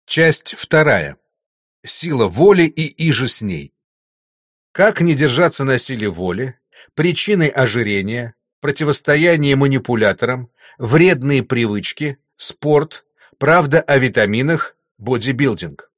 Часть вторая. Сила воли и иже с ней. Как не держаться на силе воли, причины ожирения, противостояние манипуляторам, вредные привычки, спорт, правда о витаминах, бодибилдинг.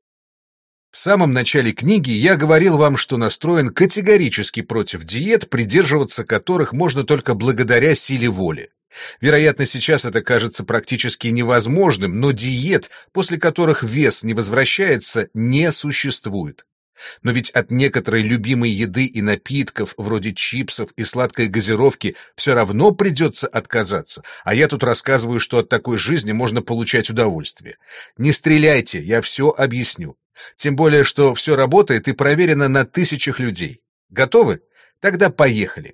В самом начале книги я говорил вам, что настроен категорически против диет, придерживаться которых можно только благодаря силе воли. Вероятно, сейчас это кажется практически невозможным, но диет, после которых вес не возвращается, не существует. Но ведь от некоторой любимой еды и напитков, вроде чипсов и сладкой газировки, все равно придется отказаться, а я тут рассказываю, что от такой жизни можно получать удовольствие. Не стреляйте, я все объясню. Тем более, что все работает и проверено на тысячах людей. Готовы? Тогда поехали.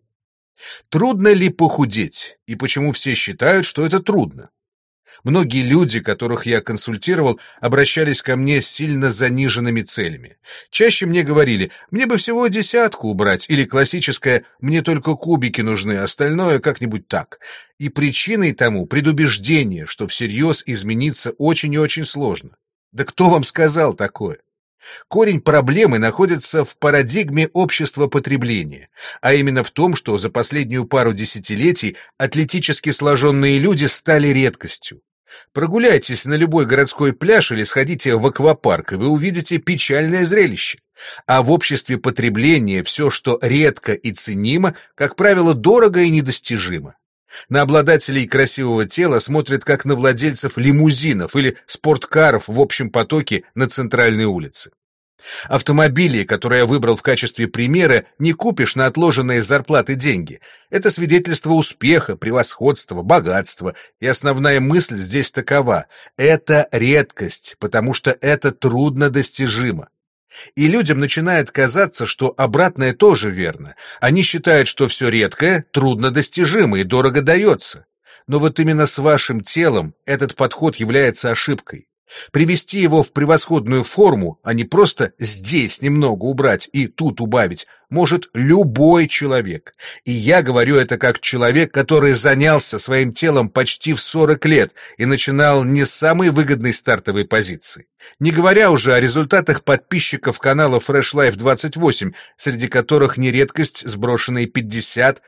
Трудно ли похудеть? И почему все считают, что это трудно? Многие люди, которых я консультировал, обращались ко мне с сильно заниженными целями. Чаще мне говорили: мне бы всего 10 убрать, или классическое: мне только кубики нужны, остальное как-нибудь так. И причиной тому предубеждение, что всерьез измениться очень и очень сложно. Да кто вам сказал такое? Корень проблемы находится в парадигме общества потребления, а именно в том, что за последнюю пару десятилетий атлетически сложенные люди стали редкостью. Прогуляйтесь на любой городской пляж или сходите в аквапарк, и вы увидите печальное зрелище. А в обществе потребления все, что редко и ценимо, как правило, дорого и недостижимо. На обладателей красивого тела смотрят как на владельцев лимузинов или спорткаров в общем потоке на центральной улице. Автомобили, которые я выбрал в качестве примера, не купишь на отложенные с зарплаты деньги. Это свидетельство успеха, превосходства, богатства. И основная мысль здесь такова: это редкость, потому что это трудно достижимо. И людям начинает казаться, что обратное тоже верно. Они считают, что все редкое трудно достижимо и дорого дается. Но вот именно с вашим телом этот подход является ошибкой. Привести его в превосходную форму, а не просто здесь немного убрать и тут убавить, может любой человек. И я говорю это как человек, который занялся своим телом почти в 40 лет и начинал не с самой выгодной стартовой позиции. Не говоря уже о результатах подписчиков канала Fresh Life 28, среди которых не редкость сброшенные 50,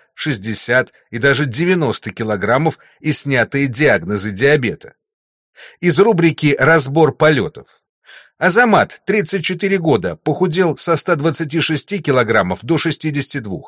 60 и даже 90 килограммов и снятые диагнозы диабета. Из рубрики «Разбор полетов». Азамат, 34 года, похудел со 126 килограммов до 62.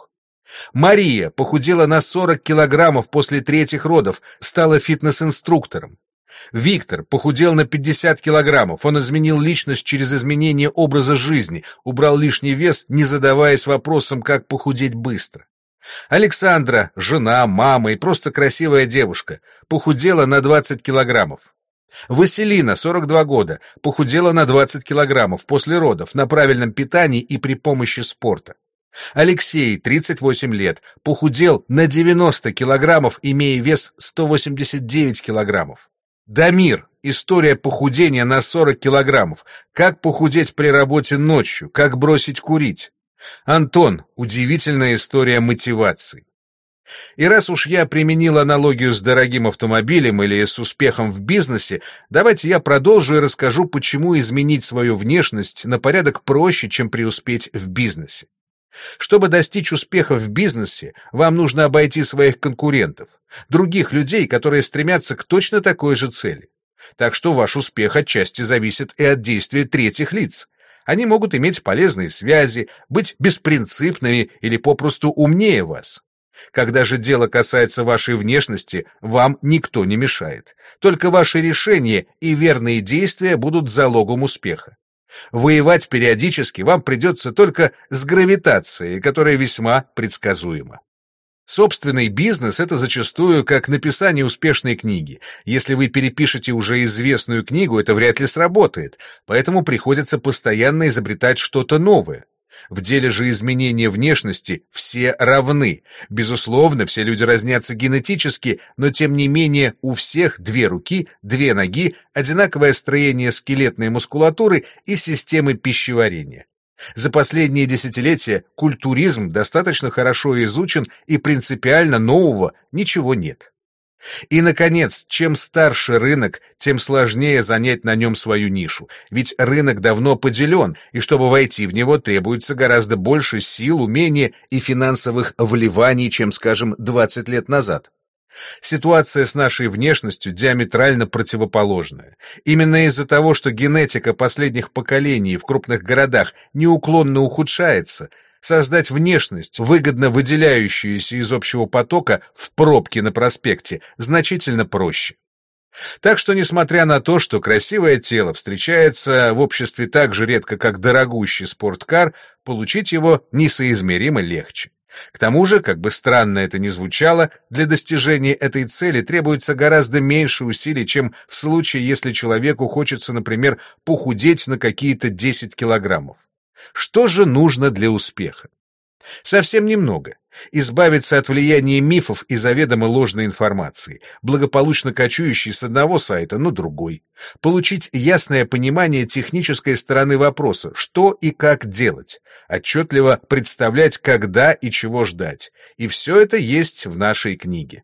Мария похудела на 40 килограммов после 3-х родов, стала фитнес-инструктором. Виктор похудел на 50 килограммов, он изменил личность через изменение образа жизни, убрал лишний вес, не задаваясь вопросом, как похудеть быстро. Александра, жена, мама и просто красивая девушка, похудела на 20 килограммов. Василина, 42 года, похудела на 20 килограммов после родов, на правильном питании и при помощи спорта. Алексей, 38 лет, похудел на 90 килограммов, имея вес 189 килограммов. Дамир, история похудения на 40 килограммов, как похудеть при работе ночью, как бросить курить. Антон, удивительная история мотивации. И раз уж я применил аналогию с дорогим автомобилем или с успехом в бизнесе, давайте я продолжу и расскажу, почему изменить свою внешность на порядок проще, чем преуспеть в бизнесе. Чтобы достичь успеха в бизнесе, вам нужно обойти своих конкурентов, других людей, которые стремятся к точно такой же цели. Так что ваш успех отчасти зависит и от действия третьих лиц. Они могут иметь полезные связи, быть беспринципными или попросту умнее вас. Когда же дело касается вашей внешности, вам никто не мешает. Только ваши решения и верные действия будут залогом успеха. Воевать периодически вам придется только с гравитацией, которая весьма предсказуема. Собственный бизнес — это зачастую как написание успешной книги. Если вы перепишете уже известную книгу, это вряд ли сработает, поэтому приходится постоянно изобретать что-то новое. В деле же изменения внешности все равны. Безусловно, все люди разнятся генетически, но тем не менее у всех 2 руки, 2 ноги, одинаковое строение скелетной мускулатуры и системы пищеварения. За последние десятилетия культуризм достаточно хорошо изучен, и принципиально нового ничего нет. И, наконец, чем старше рынок, тем сложнее занять на нем свою нишу, ведь рынок давно поделен, и чтобы войти в него требуется гораздо больше сил, умения и финансовых вливаний, чем, скажем, 20 лет назад. Ситуация с нашей внешностью диаметрально противоположная. Именно из-за того, что генетика последних поколений в крупных городах неуклонно ухудшается, создать внешность, выгодно выделяющуюся из общего потока в пробке на проспекте, значительно проще. Так что, несмотря на то, что красивое тело встречается в обществе так же редко, как дорогущий спорткар, получить его несоизмеримо легче. К тому же, как бы странно это ни звучало, для достижения этой цели требуется гораздо меньше усилий, чем в случае, если человеку хочется, например, похудеть на какие-то 10 килограммов. Что же нужно для успеха? Совсем немного. Избавиться от влияния мифов и заведомо ложной информации, благополучно кочующей с одного сайта на другой. Получить ясное понимание технической стороны вопроса, что и как делать. Отчетливо представлять, когда и чего ждать. И все это есть в нашей книге.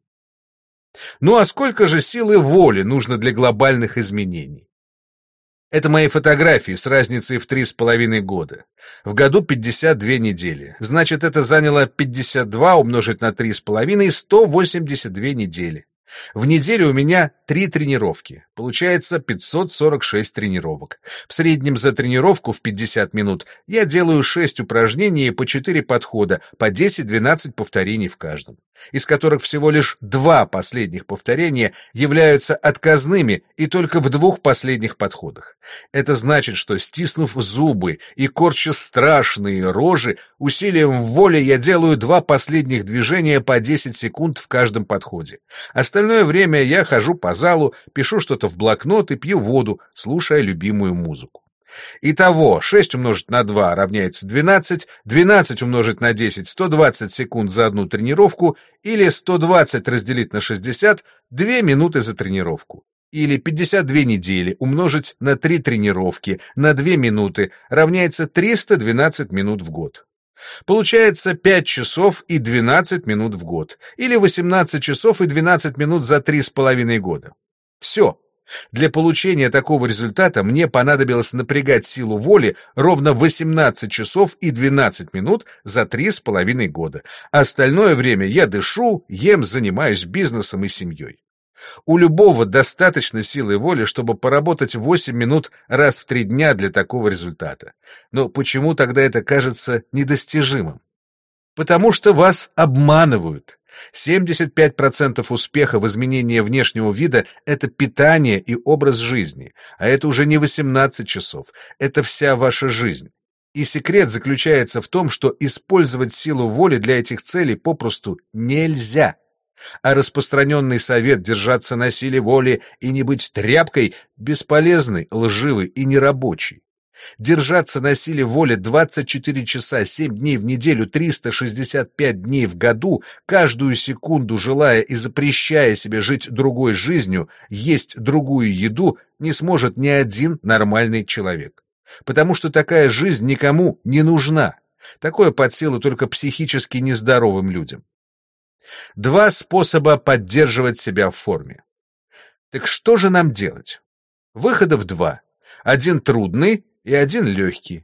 Ну а сколько же силы воли нужно для глобальных изменений? Это мои фотографии с разницей в 3,5 года. В году 52 недели. Значит, это заняло 52 умножить на 3,5 — 182 недели. В неделю у меня 3 тренировки. Получается 546 тренировок. В среднем за тренировку в 50 минут я делаю 6 упражнений по 4 подхода, по 10-12 повторений в каждом, из которых всего лишь 2 последних повторения являются отказными и только в 2 последних подходах. Это значит, что, стиснув зубы и корча страшные рожи, усилием воли я делаю 2 последних движения по 10 секунд в каждом подходе. Остальное время я хожу по залу, пишу что-то в блокнот и пью воду, слушая любимую музыку. Итого 6 умножить на 2 равняется 12, 12 умножить на 10 — 120 секунд за одну тренировку, или 120 разделить на 60 — 2 минуты за тренировку. Или 52 недели умножить на 3 тренировки на 2 минуты равняется 312 минут в год. Получается 5 часов и 12 минут в год, или 18 часов и 12 минут за 3,5 года. Все. Для получения такого результата мне понадобилось напрягать силу воли ровно 18 часов и 12 минут за 3,5 года. Остальное время я дышу, ем, занимаюсь бизнесом и семьей. У любого достаточно силы воли, чтобы поработать 8 минут раз в 3 дня для такого результата. Но почему тогда это кажется недостижимым? Потому что вас обманывают. 75% успеха в изменении внешнего вида — это питание и образ жизни, а это уже не 18 часов, это вся ваша жизнь. И секрет заключается в том, что использовать силу воли для этих целей попросту нельзя. А распространенный совет держаться на силе воли и не быть тряпкой бесполезный, лживый и нерабочий. Держаться на силе воли 24 часа 7 дней в неделю, 365 дней в году, каждую секунду желая и запрещая себе жить другой жизнью, есть другую еду, не сможет ни один нормальный человек. Потому что такая жизнь никому не нужна. Такое под силу только психически нездоровым людям. 2 способа поддерживать себя в форме. Так что же нам делать? Выходов 2. Один трудный и один легкий.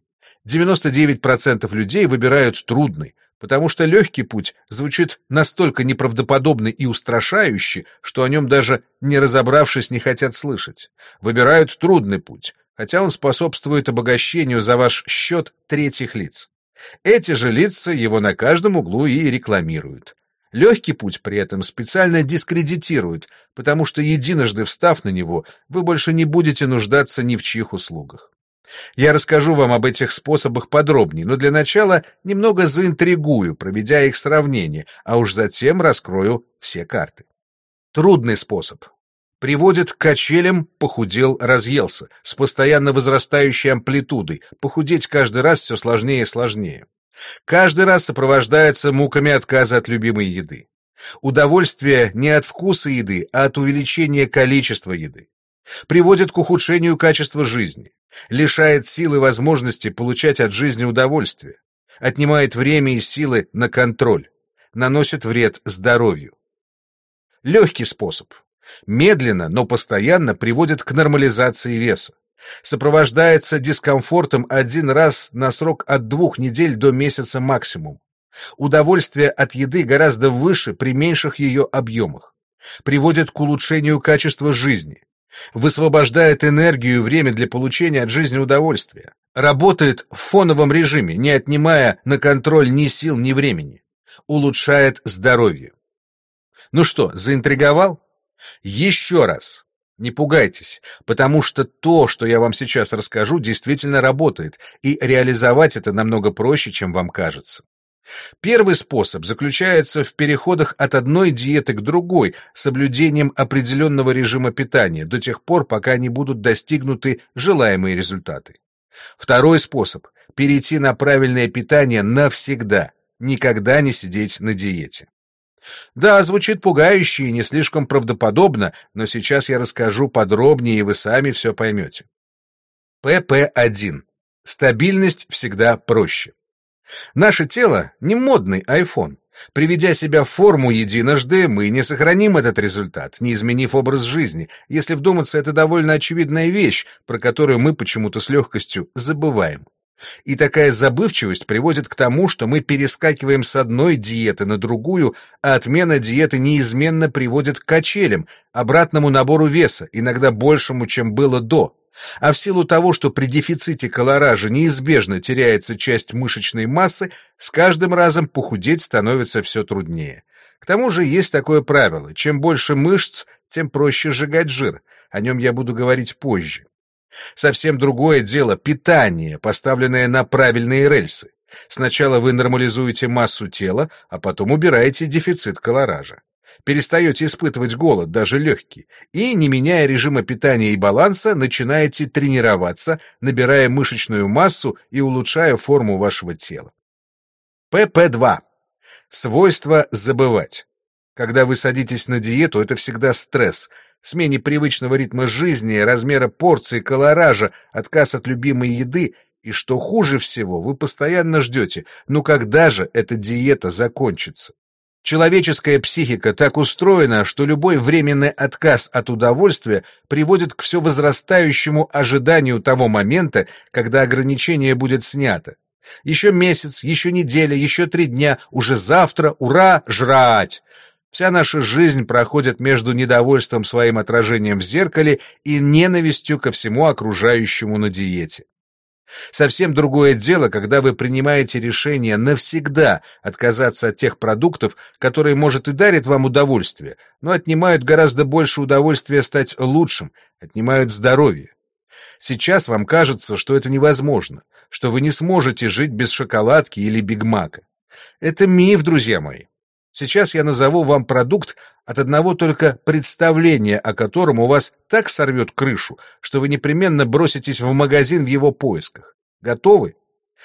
99% людей выбирают трудный, потому что легкий путь звучит настолько неправдоподобно и устрашающе, что о нем даже не разобравшись не хотят слышать. Выбирают трудный путь, хотя он способствует обогащению за ваш счет третьих лиц. Эти же лица его на каждом углу и рекламируют. Легкий путь при этом специально дискредитируют, потому что, единожды встав на него, вы больше не будете нуждаться ни в чьих услугах. Я расскажу вам об этих способах подробнее, но для начала немного заинтригую, проведя их сравнение, а уж затем раскрою все карты. Трудный способ. Приводит к качелям «похудел, разъелся», с постоянно возрастающей амплитудой, похудеть каждый раз все сложнее и сложнее. Каждый раз сопровождается муками отказа от любимой еды. Удовольствие не от вкуса еды, а от увеличения количества еды. Приводит к ухудшению качества жизни. Лишает сил и возможности получать от жизни удовольствие. Отнимает время и силы на контроль. Наносит вред здоровью. Легкий способ. Медленно, но постоянно приводит к нормализации веса. Сопровождается дискомфортом один раз на срок от 2 недель до месяца максимум. Удовольствие от еды гораздо выше при меньших ее объемах. Приводит к улучшению качества жизни. Высвобождает энергию и время для получения от жизни удовольствия. Работает в фоновом режиме, не отнимая на контроль ни сил, ни времени. Улучшает здоровье. Ну что, заинтриговал? Еще раз. Не пугайтесь, потому что то, что я вам сейчас расскажу, действительно работает, и реализовать это намного проще, чем вам кажется. Первый способ заключается в переходах от одной диеты к другой с соблюдением определенного режима питания до тех пор, пока не будут достигнуты желаемые результаты. Второй способ – перейти на правильное питание навсегда, никогда не сидеть на диете. Да, звучит пугающе и не слишком правдоподобно, но сейчас я расскажу подробнее, и вы сами все поймете. ПП-1. Стабильность всегда проще. Наше тело — не модный iPhone. Приведя себя в форму единожды, мы не сохраним этот результат, не изменив образ жизни. Если вдуматься, это довольно очевидная вещь, про которую мы почему-то с легкостью забываем. И такая забывчивость приводит к тому, что мы перескакиваем с одной диеты на другую, а отмена диеты неизменно приводит к качелям, обратному набору веса, иногда большему, чем было до. А в силу того, что при дефиците колоража неизбежно теряется часть мышечной массы, с каждым разом похудеть становится все труднее. К тому же есть такое правило: чем больше мышц, тем проще сжигать жир. О нем я буду говорить позже. Совсем другое дело питание, поставленное на правильные рельсы. Сначала вы нормализуете массу тела, а потом убираете дефицит колоража. Перестаете испытывать голод, даже легкий, и, не меняя режима питания и баланса, начинаете тренироваться, набирая мышечную массу и улучшая форму вашего тела. ПП-2. Свойство забывать. Когда вы садитесь на диету, это всегда стресс. Смене привычного ритма жизни, размера порции, колоража, отказ от любимой еды, и, что хуже всего, вы постоянно ждете, ну когда же эта диета закончится? Человеческая психика так устроена, что любой временный отказ от удовольствия приводит к все возрастающему ожиданию того момента, когда ограничение будет снято. Еще месяц, еще неделя, еще 3 дня, уже завтра, ура, жрать! Вся наша жизнь проходит между недовольством своим отражением в зеркале и ненавистью ко всему окружающему на диете. Совсем другое дело, когда вы принимаете решение навсегда отказаться от тех продуктов, которые, может, и дарят вам удовольствие, но отнимают гораздо больше удовольствия стать лучшим, отнимают здоровье. Сейчас вам кажется, что это невозможно, что вы не сможете жить без шоколадки или бигмака. Это миф, друзья мои. Сейчас я назову вам продукт, от одного только представления о котором у вас так сорвет крышу, что вы непременно броситесь в магазин в его поисках. Готовы?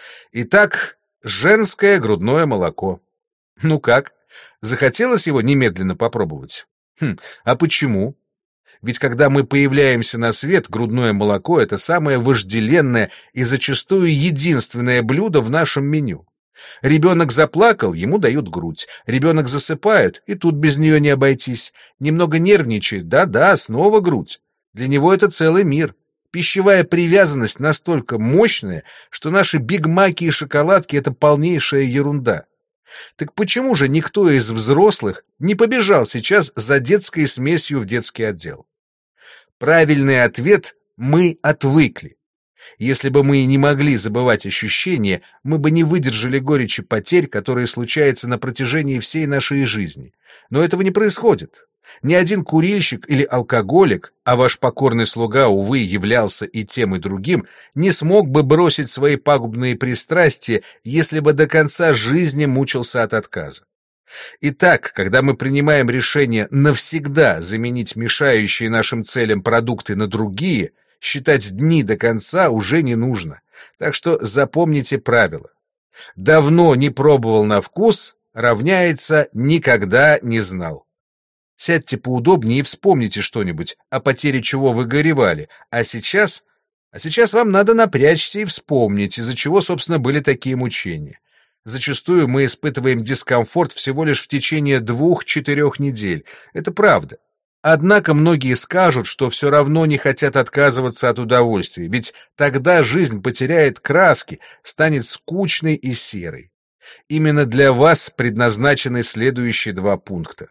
Итак, женское грудное молоко. Ну как? Захотелось его немедленно попробовать? А почему? Ведь когда мы появляемся на свет, грудное молоко — это самое вожделенное и зачастую единственное блюдо в нашем меню. Ребенок заплакал, ему дают грудь. Ребенок засыпает, и тут без нее не обойтись. Немного нервничает, да-да, снова грудь. Для него это целый мир. Пищевая привязанность настолько мощная, что наши бигмаки и шоколадки — это полнейшая ерунда. Так почему же никто из взрослых не побежал сейчас за детской смесью в детский отдел? Правильный ответ — мы отвыкли. Если бы мы не могли забывать ощущения, мы бы не выдержали горечи потерь, которые случаются на протяжении всей нашей жизни. Но этого не происходит. Ни один курильщик или алкоголик, а ваш покорный слуга, увы, являлся и тем, и другим, не смог бы бросить свои пагубные пристрастия, если бы до конца жизни мучился от отказа. Итак, когда мы принимаем решение навсегда заменить мешающие нашим целям продукты на другие, считать дни до конца уже не нужно. Так что запомните правило. Давно не пробовал на вкус равняется никогда не знал. Сядьте поудобнее и вспомните что-нибудь, о потере чего вы горевали. А сейчас вам надо напрячься и вспомнить, из-за чего, собственно, были такие мучения. Зачастую мы испытываем дискомфорт всего лишь в течение 2-4 недель. Это правда. Однако многие скажут, что все равно не хотят отказываться от удовольствия, ведь тогда жизнь потеряет краски, станет скучной и серой. Именно для вас предназначены следующие 2 пункта.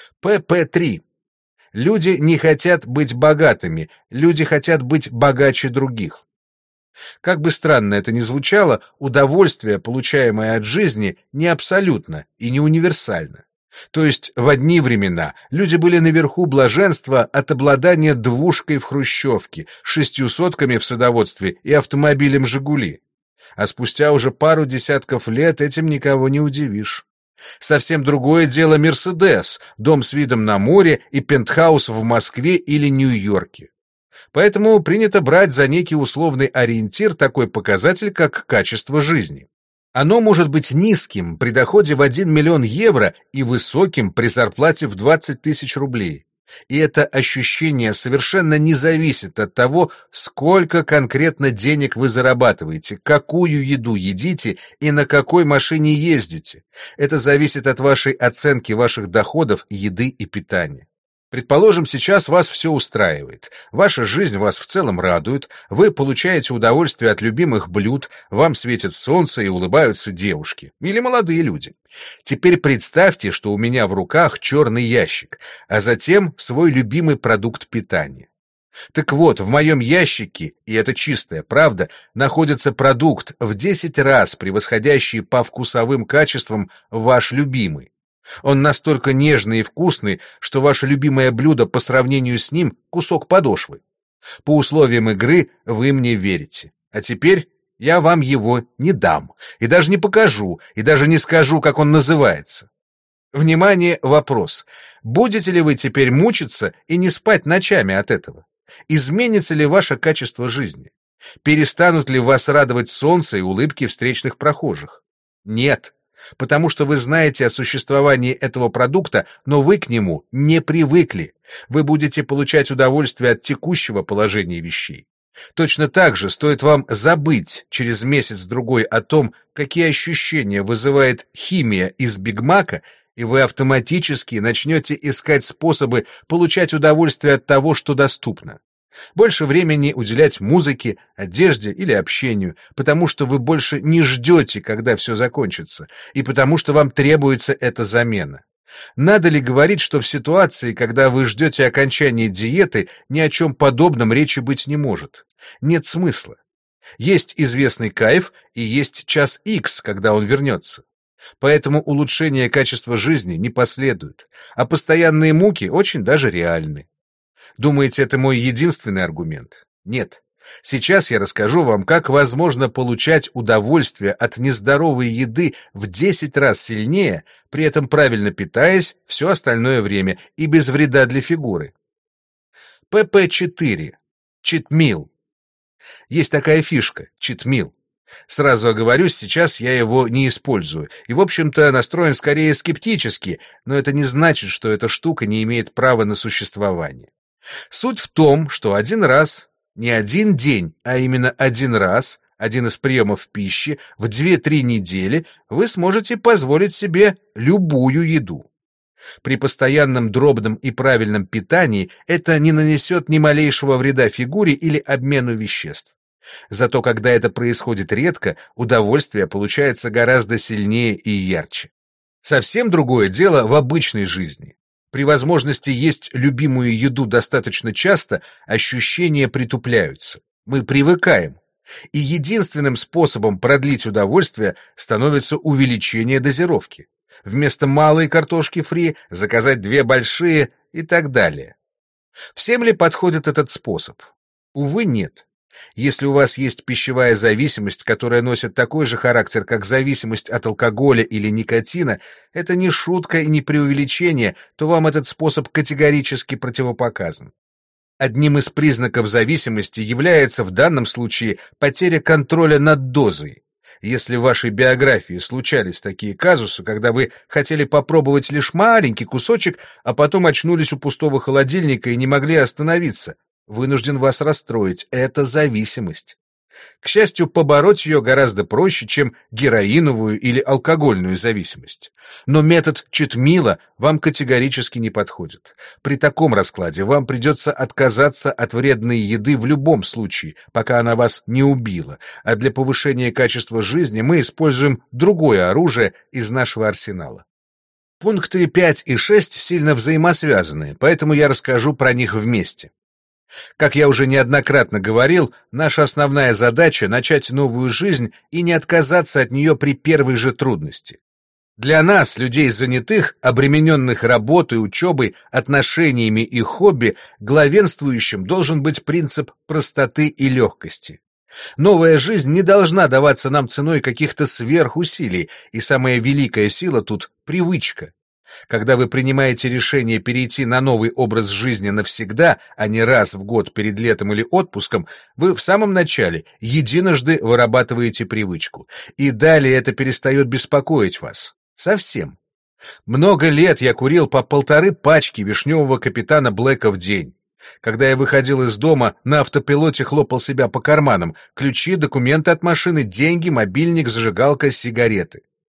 ПП-3. Люди не хотят быть богатыми, люди хотят быть богаче других. Как бы странно это ни звучало, удовольствие, получаемое от жизни, не абсолютно и не универсально. То есть в одни времена люди были наверху блаженства от обладания двушкой в хрущевке, 6 сотками в садоводстве и автомобилем «Жигули». А спустя уже пару десятков лет этим никого не удивишь. Совсем другое дело «Мерседес», дом с видом на море и пентхаус в Москве или Нью-Йорке. Поэтому принято брать за некий условный ориентир такой показатель, как качество жизни. Оно может быть низким при доходе в 1 миллион евро и высоким при зарплате в 20 тысяч рублей. И это ощущение совершенно не зависит от того, сколько конкретно денег вы зарабатываете, какую еду едите и на какой машине ездите. Это зависит от вашей оценки ваших доходов, еды и питания. Предположим, сейчас вас все устраивает, ваша жизнь вас в целом радует, вы получаете удовольствие от любимых блюд, вам светит солнце и улыбаются девушки или молодые люди. Теперь представьте, что у меня в руках черный ящик, а затем свой любимый продукт питания. Так вот, в моем ящике, и это чистая правда, находится продукт в 10 раз превосходящий по вкусовым качествам ваш любимый. Он настолько нежный и вкусный, что ваше любимое блюдо по сравнению с ним — кусок подошвы. По условиям игры вы мне верите. А теперь я вам его не дам, и даже не покажу, и даже не скажу, как он называется. Внимание, вопрос. Будете ли вы теперь мучиться и не спать ночами от этого? Изменится ли ваше качество жизни? Перестанут ли вас радовать солнце и улыбки встречных прохожих? Нет. Потому что вы знаете о существовании этого продукта, но вы к нему не привыкли. Вы будете получать удовольствие от текущего положения вещей. Точно так же стоит вам забыть через месяц-другой о том, какие ощущения вызывает химия из Биг Мака, и вы автоматически начнете искать способы получать удовольствие от того, что доступно. Больше времени уделять музыке, одежде или общению, потому что вы больше не ждете, когда все закончится, и потому что вам требуется эта замена. Надо ли говорить, что в ситуации, когда вы ждете окончания диеты, ни о чем подобном речи быть не может? Нет смысла. Есть известный кайф и есть час Х, когда он вернется. Поэтому улучшение качества жизни не последует, а постоянные муки очень даже реальны. Думаете, это мой единственный аргумент? Нет. Сейчас я расскажу вам, как возможно получать удовольствие от нездоровой еды в 10 раз сильнее, при этом правильно питаясь все остальное время и без вреда для фигуры. ПП-4. Читмил. Есть такая фишка — читмил. Сразу оговорюсь, сейчас я его не использую, и, в общем-то, настроен скорее скептически, но это не значит, что эта штука не имеет права на существование. Суть в том, что один раз, не один день, а именно один раз, один из приемов пищи в 2-3 недели вы сможете позволить себе любую еду. При постоянном дробном и правильном питании это не нанесет ни малейшего вреда фигуре или обмену веществ. Зато когда это происходит редко, удовольствие получается гораздо сильнее и ярче. Совсем другое дело в обычной жизни. При возможности есть любимую еду достаточно часто, ощущения притупляются. Мы привыкаем. И единственным способом продлить удовольствие становится увеличение дозировки. Вместо малой картошки фри заказать 2 большие и так далее. Всем ли подходит этот способ? Увы, нет. Если у вас есть пищевая зависимость, которая носит такой же характер, как зависимость от алкоголя или никотина, это не шутка и не преувеличение, то вам этот способ категорически противопоказан. Одним из признаков зависимости является в данном случае потеря контроля над дозой. Если в вашей биографии случались такие казусы, когда вы хотели попробовать лишь маленький кусочек, а потом очнулись у пустого холодильника и не могли остановиться, вынужден вас расстроить. Это зависимость. К счастью, побороть ее гораздо проще, чем героиновую или алкогольную зависимость. Но метод Читмила вам категорически не подходит. При таком раскладе вам придется отказаться от вредной еды в любом случае, пока она вас не убила, а для повышения качества жизни мы используем другое оружие из нашего арсенала. Пункты 5 и 6 сильно взаимосвязаны, поэтому я расскажу про них вместе. Как я уже неоднократно говорил, наша основная задача — начать новую жизнь и не отказаться от нее при первой же трудности. Для нас, людей занятых, обремененных работой, учебой, отношениями и хобби, главенствующим должен быть принцип простоты и легкости. Новая жизнь не должна даваться нам ценой каких-то сверхусилий, и самая великая сила тут — привычка. Когда вы принимаете решение перейти на новый образ жизни навсегда, а не раз в год перед летом или отпуском, вы в самом начале единожды вырабатываете привычку, и далее это перестает беспокоить вас. Совсем. Много лет я курил по 1,5 пачки вишневого капитана Блэка в день. Когда я выходил из дома, на автопилоте хлопал себя по карманам: ключи, документы от машины, деньги, мобильник, зажигалка, сигареты.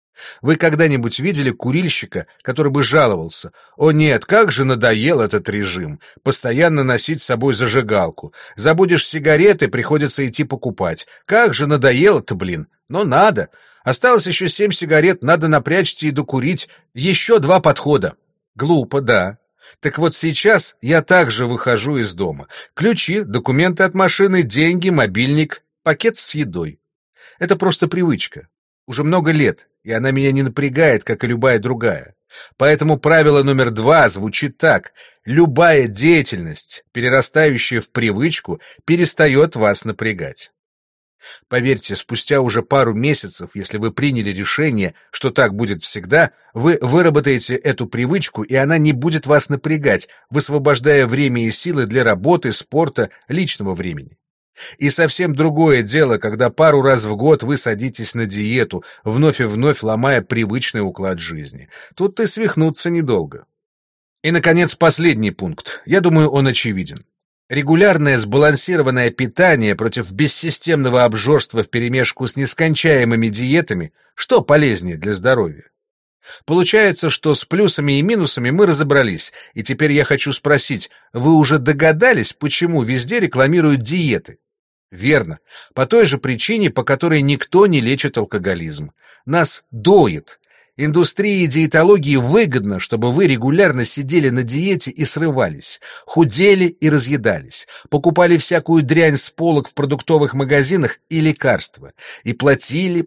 Вы когда-нибудь видели курильщика, который бы жаловался: «О нет, как же надоел этот режим, постоянно носить с собой зажигалку. Забудешь сигареты, приходится идти покупать. Как же надоело-то, блин, но надо. Осталось еще 7 сигарет, надо напрячься и докурить. Еще 2 подхода». Глупо, да. Так вот сейчас я также выхожу из дома. Ключи, документы от машины, деньги, мобильник, пакет с едой. Это просто привычка. Уже много лет, и она меня не напрягает, как и любая другая. Поэтому правило номер 2 звучит так: любая деятельность, перерастающая в привычку, перестает вас напрягать. Поверьте, спустя уже пару месяцев, если вы приняли решение, что так будет всегда, вы выработаете эту привычку, и она не будет вас напрягать, высвобождая время и силы для работы, спорта, личного времени. И совсем другое дело, когда пару раз в год вы садитесь на диету, вновь и вновь ломая привычный уклад жизни. Тут и свихнуться недолго. И, наконец, последний пункт. Я думаю, он очевиден. Регулярное сбалансированное питание против бессистемного обжорства вперемешку с нескончаемыми диетами, что полезнее для здоровья? Получается, что с плюсами и минусами мы разобрались, и теперь я хочу спросить: вы уже догадались, почему везде рекламируют диеты? Верно, по той же причине, по которой никто не лечит алкоголизм. Нас доит. Индустрии диетологии выгодно, чтобы вы регулярно сидели на диете и срывались, худели и разъедались, покупали всякую дрянь с полок в продуктовых магазинах и лекарства, и платили.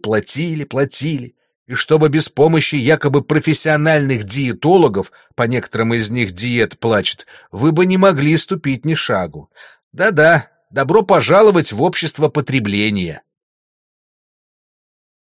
И чтобы без помощи якобы профессиональных диетологов, по некоторым из них диет плачет, вы бы не могли ступить ни шагу. Да-да, добро пожаловать в общество потребления.